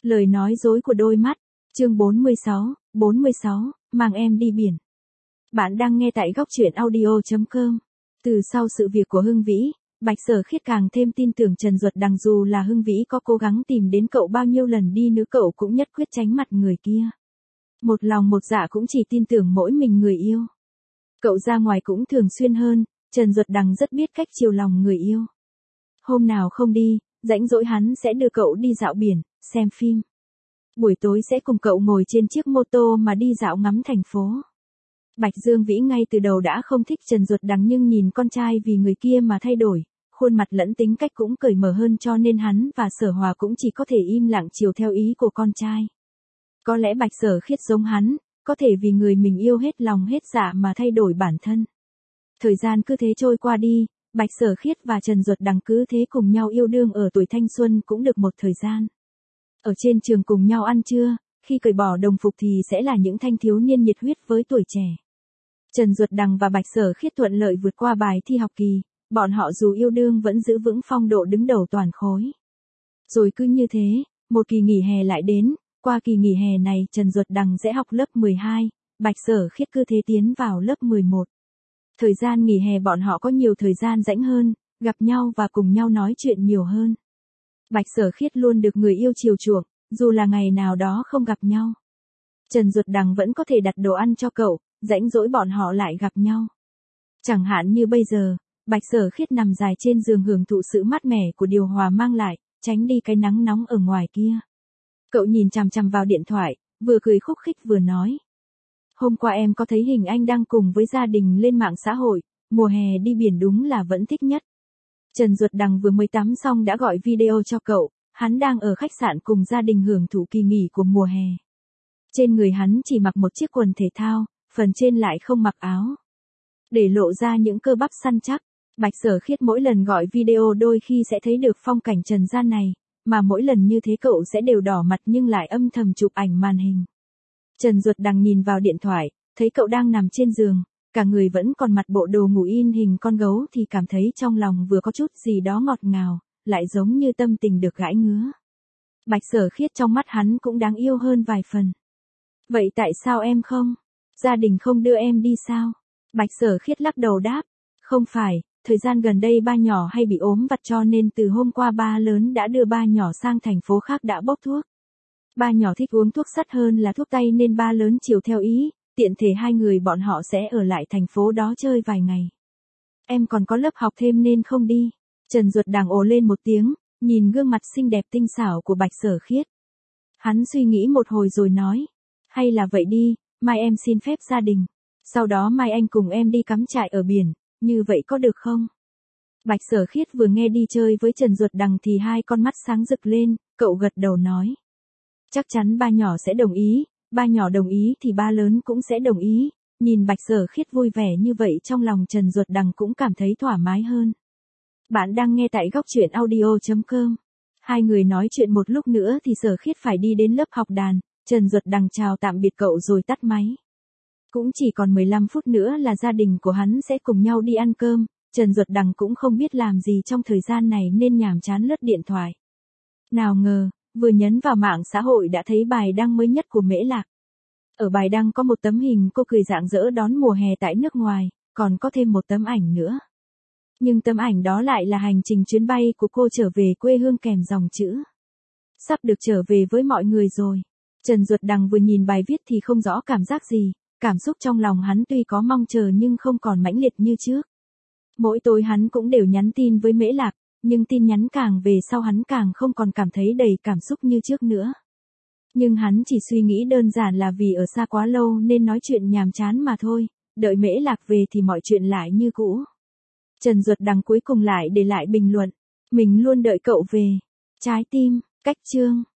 Lời nói dối của đôi mắt. Chương 46, mang em đi biển. Bạn đang nghe tại góc truyện audio.com. Từ sau sự việc của Hưng Vĩ, Bạch Sở Khiết càng thêm tin tưởng Trần Duật Đằng, dù là Hưng Vĩ có cố gắng tìm đến cậu bao nhiêu lần đi nữa cậu cũng nhất quyết tránh mặt người kia. Một lòng một dạ cũng chỉ tin tưởng mỗi mình người yêu. Cậu ra ngoài cũng thường xuyên hơn, Trần Duật Đằng rất biết cách chiều lòng người yêu. Hôm nào không đi, rảnh rỗi hắn sẽ đưa cậu đi dạo biển, xem phim. Buổi tối sẽ cùng cậu ngồi trên chiếc mô tô mà đi dạo ngắm thành phố. Bạch Dương Vĩ ngay từ đầu đã không thích Trần Duật Đằng, nhưng nhìn con trai vì người kia mà thay đổi, khuôn mặt lẫn tính cách cũng cởi mở hơn, cho nên hắn và Sở Hòa cũng chỉ có thể im lặng chiều theo ý của con trai. Có lẽ Bạch Sở Khiết giống hắn, có thể vì người mình yêu hết lòng hết dạ mà thay đổi bản thân. Thời gian cứ thế trôi qua đi, Bạch Sở Khiết và Trần Duật Đằng cứ thế cùng nhau yêu đương ở tuổi thanh xuân cũng được một thời gian. Ở trên trường cùng nhau ăn trưa, khi cởi bỏ đồng phục thì sẽ là những thanh thiếu niên nhiệt huyết với tuổi trẻ. Trần Duật Đằng và Bạch Sở Khiết thuận lợi vượt qua bài thi học kỳ, bọn họ dù yêu đương vẫn giữ vững phong độ đứng đầu toàn khối. Rồi cứ như thế, một kỳ nghỉ hè lại đến, qua kỳ nghỉ hè này Trần Duật Đằng sẽ học lớp 12, Bạch Sở Khiết cứ thế tiến vào lớp 11. Thời gian nghỉ hè bọn họ có nhiều thời gian rảnh hơn, gặp nhau và cùng nhau nói chuyện nhiều hơn. Bạch Sở Khiết luôn được người yêu chiều chuộng, dù là ngày nào đó không gặp nhau. Trần Duật Đằng vẫn có thể đặt đồ ăn cho cậu, rảnh rỗi bọn họ lại gặp nhau. Chẳng hạn như bây giờ, Bạch Sở Khiết nằm dài trên giường hưởng thụ sự mát mẻ của điều hòa mang lại, tránh đi cái nắng nóng ở ngoài kia. Cậu nhìn chằm chằm vào điện thoại, vừa cười khúc khích vừa nói. Hôm qua em có thấy hình anh đang cùng với gia đình lên mạng xã hội, mùa hè đi biển đúng là vẫn thích nhất. Trần Duật Đằng vừa mới tắm xong đã gọi video cho cậu, hắn đang ở khách sạn cùng gia đình hưởng thụ kỳ nghỉ của mùa hè. Trên người hắn chỉ mặc một chiếc quần thể thao, phần trên lại không mặc áo. Để lộ ra những cơ bắp săn chắc, Bạch Sở Khiết mỗi lần gọi video đôi khi sẽ thấy được phong cảnh trần gian này, mà mỗi lần như thế cậu sẽ đều đỏ mặt nhưng lại âm thầm chụp ảnh màn hình. Trần Duật Đằng nhìn vào điện thoại, thấy cậu đang nằm trên giường, cả người vẫn còn mặc bộ đồ ngủ in hình con gấu thì cảm thấy trong lòng vừa có chút gì đó ngọt ngào, lại giống như tâm tình được gãi ngứa. Bạch Sở Khiết trong mắt hắn cũng đáng yêu hơn vài phần. Vậy tại sao em không? Gia đình không đưa em đi sao? Bạch Sở Khiết lắc đầu đáp. Không phải, thời gian gần đây ba nhỏ hay bị ốm vặt cho nên từ hôm qua ba lớn đã đưa ba nhỏ sang thành phố khác đã bốc thuốc. Ba nhỏ thích uống thuốc sắt hơn là thuốc tây nên ba lớn chiều theo ý, tiện thể hai người bọn họ sẽ ở lại thành phố đó chơi vài ngày. Em còn có lớp học thêm nên không đi. Trần Duật Đằng ồ lên một tiếng, nhìn gương mặt xinh đẹp tinh xảo của Bạch Sở Khiết. Hắn suy nghĩ một hồi rồi nói. Hay là vậy đi, mai em xin phép gia đình. Sau đó mai anh cùng em đi cắm trại ở biển, như vậy có được không? Bạch Sở Khiết vừa nghe đi chơi với Trần Duật Đằng thì hai con mắt sáng rực lên, cậu gật đầu nói. Chắc chắn ba nhỏ sẽ đồng ý, ba nhỏ đồng ý thì ba lớn cũng sẽ đồng ý. Nhìn Bạch Sở Khiết vui vẻ như vậy trong lòng Trần Duật Đằng cũng cảm thấy thoải mái hơn. Bạn đang nghe tại góc truyện audio.com. Hai người nói chuyện một lúc nữa thì Sở Khiết phải đi đến lớp học đàn, Trần Duật Đằng chào tạm biệt cậu rồi tắt máy. Cũng chỉ còn 15 phút nữa là gia đình của hắn sẽ cùng nhau đi ăn cơm, Trần Duật Đằng cũng không biết làm gì trong thời gian này nên nhàm chán lướt điện thoại. Nào ngờ, vừa nhấn vào mạng xã hội đã thấy bài đăng mới nhất của Mễ Lạc. Ở bài đăng có một tấm hình cô cười rạng rỡ đón mùa hè tại nước ngoài, còn có thêm một tấm ảnh nữa. Nhưng tấm ảnh đó lại là hành trình chuyến bay của cô trở về quê hương kèm dòng chữ. Sắp được trở về với mọi người rồi. Trần Duật Đằng vừa nhìn bài viết thì không rõ cảm giác gì, cảm xúc trong lòng hắn tuy có mong chờ nhưng không còn mãnh liệt như trước. Mỗi tối hắn cũng đều nhắn tin với Mễ Lạc, nhưng tin nhắn càng về sau hắn càng không còn cảm thấy đầy cảm xúc như trước nữa. Nhưng hắn chỉ suy nghĩ đơn giản là vì ở xa quá lâu nên nói chuyện nhàm chán mà thôi, đợi Mễ Lạc về thì mọi chuyện lại như cũ. Trần Duật Đằng cuối cùng lại để lại bình luận, mình luôn đợi cậu về. Trái tim, cách chương.